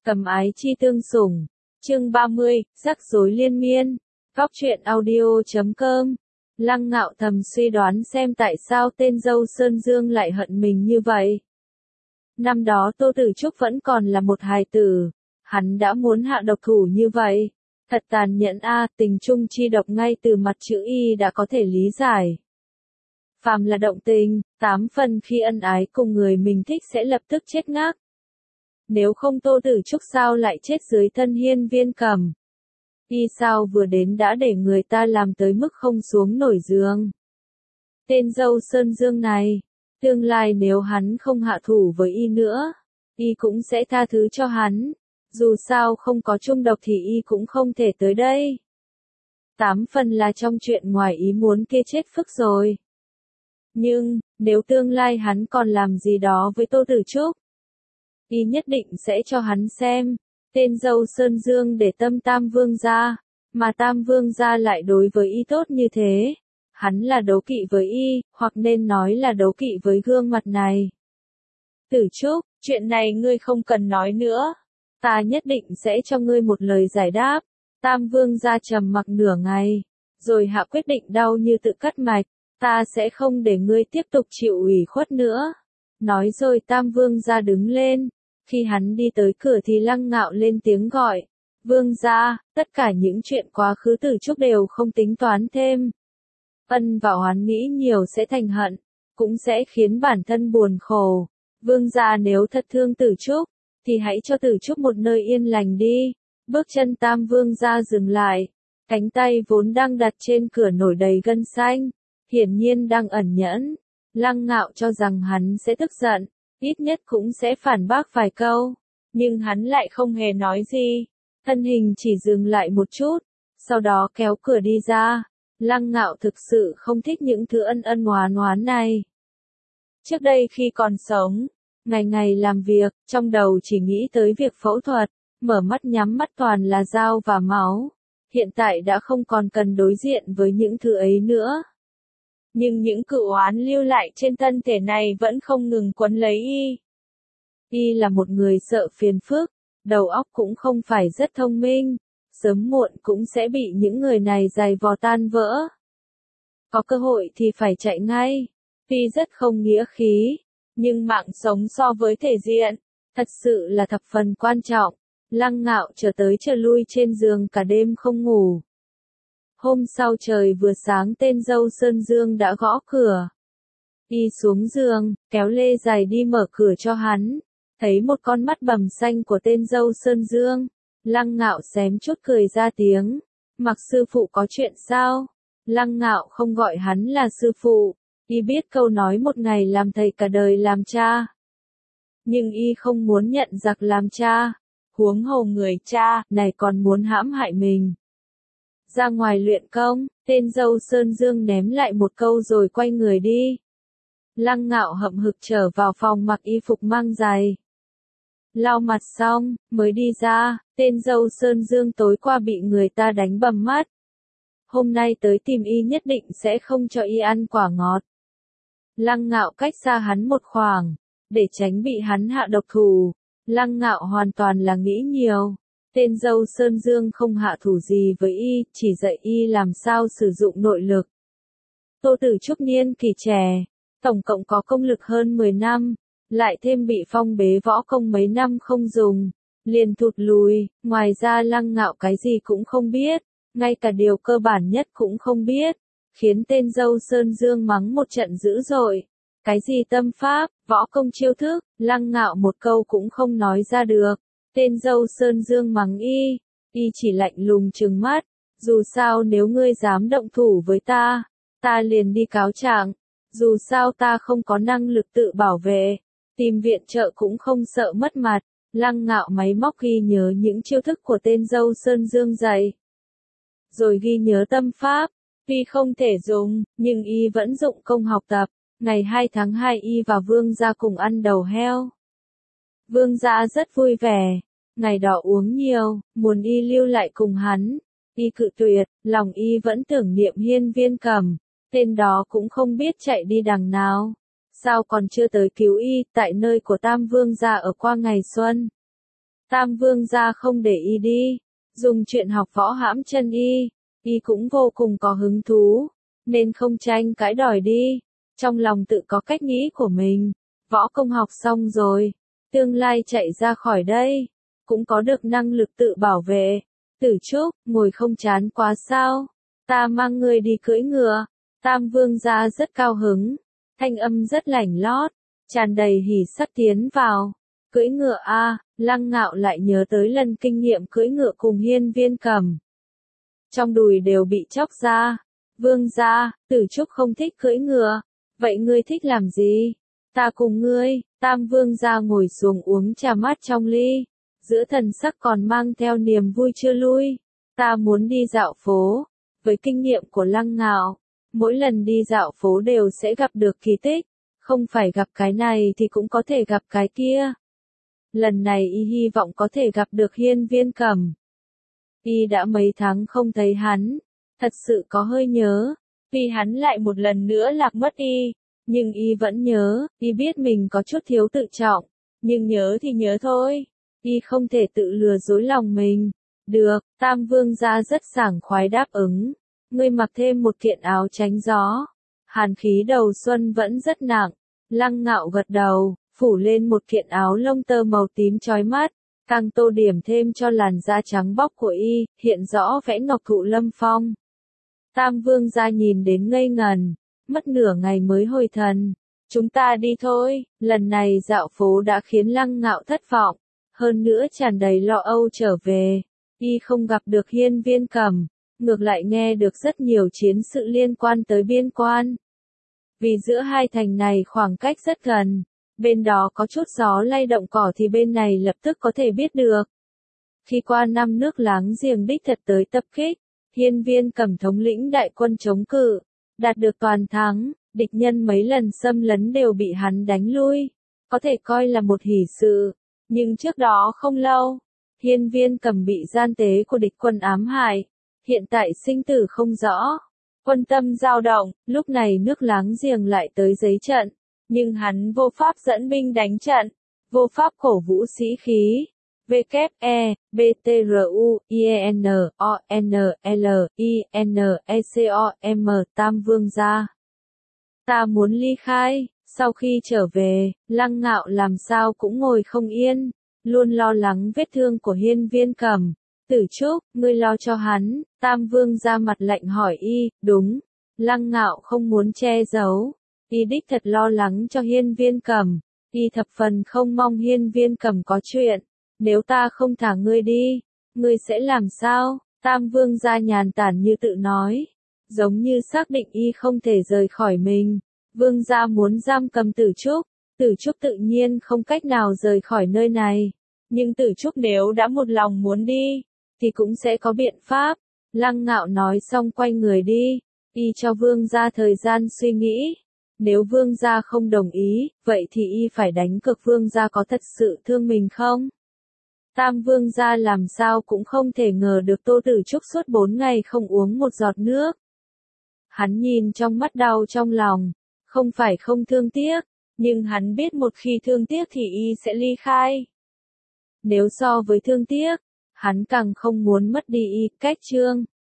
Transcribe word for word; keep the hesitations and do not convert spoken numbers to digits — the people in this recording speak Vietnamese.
Cầm ái chi tương sủng. Chương ba mươi, rắc rối liên miên. Góc truyện audio chấm com. Lăng Ngạo thầm suy đoán xem tại sao tên dâu Sơn Dương lại hận mình như vậy. Năm đó Tô Tử Trúc vẫn còn là một hài tử, hắn đã muốn hạ độc thủ như vậy. Thật tàn nhẫn a, tình chung chi độc ngay từ mặt chữ Y đã có thể lý giải. Phàm là động tình, tám phần khi ân ái cùng người mình thích sẽ lập tức chết ngác. Nếu không Tô Tử Trúc sao lại chết dưới thân hiên viên cầm. Y sao vừa đến đã để người ta làm tới mức không xuống nổi giường. Tên dâu Sơn Dương này, tương lai nếu hắn không hạ thủ với Y nữa, Y cũng sẽ tha thứ cho hắn. Dù sao không có chung độc thì Y cũng không thể tới đây. Tám phần là trong chuyện ngoài ý muốn kia chết phức rồi. Nhưng, nếu tương lai hắn còn làm gì đó với Tô Tử Trúc, Y nhất định sẽ cho hắn xem. Tên dâu Sơn Dương để tâm Tam Vương gia, mà Tam Vương gia lại đối với Y tốt như thế. Hắn là đấu kỵ với Y, hoặc nên nói là đấu kỵ với gương mặt này. Tử Trúc, chuyện này ngươi không cần nói nữa. Ta nhất định sẽ cho ngươi một lời giải đáp. Tam Vương gia trầm mặc nửa ngày, rồi hạ quyết định đau như tự cắt mạch. Ta sẽ không để ngươi tiếp tục chịu ủy khuất nữa. Nói rồi Tam Vương gia đứng lên. Khi hắn đi tới cửa thì Lăng Ngạo lên tiếng gọi. Vương gia, tất cả những chuyện quá khứ Tử Trúc đều không tính toán thêm. Ân và oán nghĩ nhiều sẽ thành hận, cũng sẽ khiến bản thân buồn khổ. Vương gia nếu thật thương Tử Trúc, thì hãy cho Tử Trúc một nơi yên lành đi. Bước chân Tam Vương gia dừng lại, cánh tay vốn đang đặt trên cửa nổi đầy gân xanh, hiển nhiên đang ẩn nhẫn. Lăng Ngạo cho rằng hắn sẽ tức giận, ít nhất cũng sẽ phản bác vài câu, nhưng hắn lại không hề nói gì. Thân hình chỉ dừng lại một chút, sau đó kéo cửa đi ra. Lăng Ngạo thực sự không thích những thứ ân ân oán oán này. Trước đây khi còn sống, ngày ngày làm việc, trong đầu chỉ nghĩ tới việc phẫu thuật, mở mắt nhắm mắt toàn là dao và máu. Hiện tại đã không còn cần đối diện với những thứ ấy nữa. Nhưng những cự oán lưu lại trên thân thể này vẫn không ngừng quấn lấy Y. Y là một người sợ phiền phức, đầu óc cũng không phải rất thông minh, sớm muộn cũng sẽ bị những người này giày vò tan vỡ. Có cơ hội thì phải chạy ngay. Tuy rất không nghĩa khí, nhưng mạng sống so với thể diện, thật sự là thập phần quan trọng. Lăng Ngạo trở tới trở lui trên giường cả đêm không ngủ. Hôm sau trời vừa sáng tên dâu Sơn Dương đã gõ cửa. Y xuống giường, kéo lê giày đi mở cửa cho hắn. Thấy một con mắt bầm xanh của tên dâu Sơn Dương, Lăng Ngạo xém chút cười ra tiếng. Mặc sư phụ có chuyện sao? Lăng Ngạo không gọi hắn là sư phụ. Y biết câu nói một ngày làm thầy cả đời làm cha. Nhưng Y không muốn nhận giặc làm cha. Huống hồ người cha này còn muốn hãm hại mình. Ra ngoài luyện công, tên dâu Sơn Dương ném lại một câu rồi quay người đi. Lăng Ngạo hậm hực trở vào phòng mặc y phục mang giày. Lau mặt xong, mới đi ra, tên dâu Sơn Dương tối qua bị người ta đánh bầm mắt. Hôm nay tới tìm Y nhất định sẽ không cho Y ăn quả ngọt. Lăng Ngạo cách xa hắn một khoảng, để tránh bị hắn hạ độc thủ. Lăng Ngạo hoàn toàn là nghĩ nhiều. Tên dâu Sơn Dương không hạ thủ gì với Y, chỉ dạy Y làm sao sử dụng nội lực. Tô Tử Trúc niên kỳ trẻ, tổng cộng có công lực hơn mười năm, lại thêm bị phong bế võ công mấy năm không dùng, liền thụt lùi. Ngoài ra Lăng Ngạo cái gì cũng không biết, ngay cả điều cơ bản nhất cũng không biết, khiến tên dâu Sơn Dương mắng một trận dữ dội. Cái gì tâm pháp, võ công chiêu thức, Lăng Ngạo một câu cũng không nói ra được. Tên dâu Sơn Dương mắng Y, Y chỉ lạnh lùng trừng mắt. Dù sao nếu ngươi dám động thủ với ta, ta liền đi cáo trạng. Dù sao ta không có năng lực tự bảo vệ, tìm viện trợ cũng không sợ mất mặt. Lăng Ngạo máy móc ghi nhớ những chiêu thức của tên dâu Sơn Dương dạy. Rồi ghi nhớ tâm pháp, tuy không thể dùng, nhưng Y vẫn dụng công học tập. Ngày hai tháng hai Y và Vương gia cùng ăn đầu heo. Vương gia rất vui vẻ, ngày đó uống nhiều, muốn Y lưu lại cùng hắn. Y cự tuyệt, lòng Y vẫn tưởng niệm hiên viên cầm, tên đó cũng không biết chạy đi đằng nào. Sao còn chưa tới cứu Y, tại nơi của Tam Vương gia ở qua ngày xuân. Tam vương gia không để y đi, dùng chuyện học võ hãm chân y, y cũng vô cùng có hứng thú, nên không tranh cãi đòi đi, trong lòng tự có cách nghĩ của mình, võ công học xong rồi, tương lai chạy ra khỏi đây, cũng có được năng lực tự bảo vệ. Tử Trúc, ngồi không chán quá sao, ta mang ngươi đi cưỡi ngựa. Tam vương gia rất cao hứng, thanh âm rất lảnh lót, tràn đầy hỉ sắc tiến vào. Cưỡi ngựa a, Lăng Ngạo lại nhớ tới lần kinh nghiệm cưỡi ngựa cùng Hiên Viên Cầm. Trong đùi đều bị chóc ra. Vương gia, Tử Trúc không thích cưỡi ngựa, vậy ngươi thích làm gì? Ta cùng ngươi. Tam vương gia ngồi xuống uống trà mát trong ly, giữa thần sắc còn mang theo niềm vui chưa lui. Ta muốn đi dạo phố. Với kinh nghiệm của Lăng Ngạo, mỗi lần đi dạo phố đều sẽ gặp được kỳ tích, không phải gặp cái này thì cũng có thể gặp cái kia. Lần này y hy vọng có thể gặp được Hiên Viên Cầm. Y đã mấy tháng không thấy hắn, thật sự có hơi nhớ, vì hắn lại một lần nữa lạc mất y, nhưng y vẫn nhớ, y biết mình có chút thiếu tự trọng, nhưng nhớ thì nhớ thôi, y không thể tự lừa dối lòng mình. Được, Tam vương gia rất sảng khoái đáp ứng, ngươi mặc thêm một kiện áo tránh gió. Hàn khí đầu xuân vẫn rất nặng, Lăng Ngạo gật đầu, phủ lên một kiện áo lông tơ màu tím chói mắt, càng tô điểm thêm cho làn da trắng bóc của y, hiện rõ vẽ ngọc thụ lâm phong. Tam vương gia nhìn đến ngây ngần, mất nửa ngày mới hồi thần. Chúng ta đi thôi, lần này dạo phố đã khiến Lăng Ngạo thất vọng, hơn nữa tràn đầy lo âu trở về. Y không gặp được Hiên Viên Cầm, ngược lại nghe được rất nhiều chiến sự liên quan tới biên quan. Vì giữa hai thành này khoảng cách rất gần, bên đó có chút gió lay động cỏ thì bên này lập tức có thể biết được. Khi qua năm nước láng giềng đích thật tới tập kích, Hiên Viên Cầm thống lĩnh đại quân chống cự, đạt được toàn thắng, địch nhân mấy lần xâm lấn đều bị hắn đánh lui, có thể coi là một hỷ sự. Nhưng trước đó không lâu, Hiên Viên Cầm bị gian tế của địch quân ám hại, hiện tại sinh tử không rõ, quân tâm dao động, lúc này nước láng giềng lại tới giấy trận, nhưng hắn vô pháp dẫn binh đánh trận, vô pháp cổ vũ sĩ khí. W E B T R U I E N O N L I N E C O M Tam vương gia. Ta muốn ly khai. Sau khi trở về, Lăng Ngạo làm sao cũng ngồi không yên, luôn lo lắng vết thương của Hiên Viên Cầm. Tử Trúc, ngươi lo cho hắn. Tam vương ra mặt lạnh hỏi y. Đúng. Lăng Ngạo không muốn che giấu, y đích thật lo lắng cho Hiên Viên Cầm, y thập phần không mong Hiên Viên Cầm có chuyện. Nếu ta không thả ngươi đi, ngươi sẽ làm sao? Tam vương gia nhàn tản như tự nói, giống như xác định y không thể rời khỏi mình. Vương gia muốn giam cầm Tử Trúc, Tử Trúc tự nhiên không cách nào rời khỏi nơi này. Nhưng Tử Trúc nếu đã một lòng muốn đi, thì cũng sẽ có biện pháp. Lăng Ngạo nói xong quay người đi, y cho vương gia thời gian suy nghĩ. Nếu vương gia không đồng ý, vậy thì y phải đánh cược vương gia có thật sự thương mình không? Tam vương gia làm sao cũng không thể ngờ được Tô Tử Trúc suốt bốn ngày không uống một giọt nước. Hắn nhìn trong mắt đau trong lòng, không phải không thương tiếc, nhưng hắn biết một khi thương tiếc thì y sẽ ly khai. Nếu so với thương tiếc, hắn càng không muốn mất đi y. Cách chương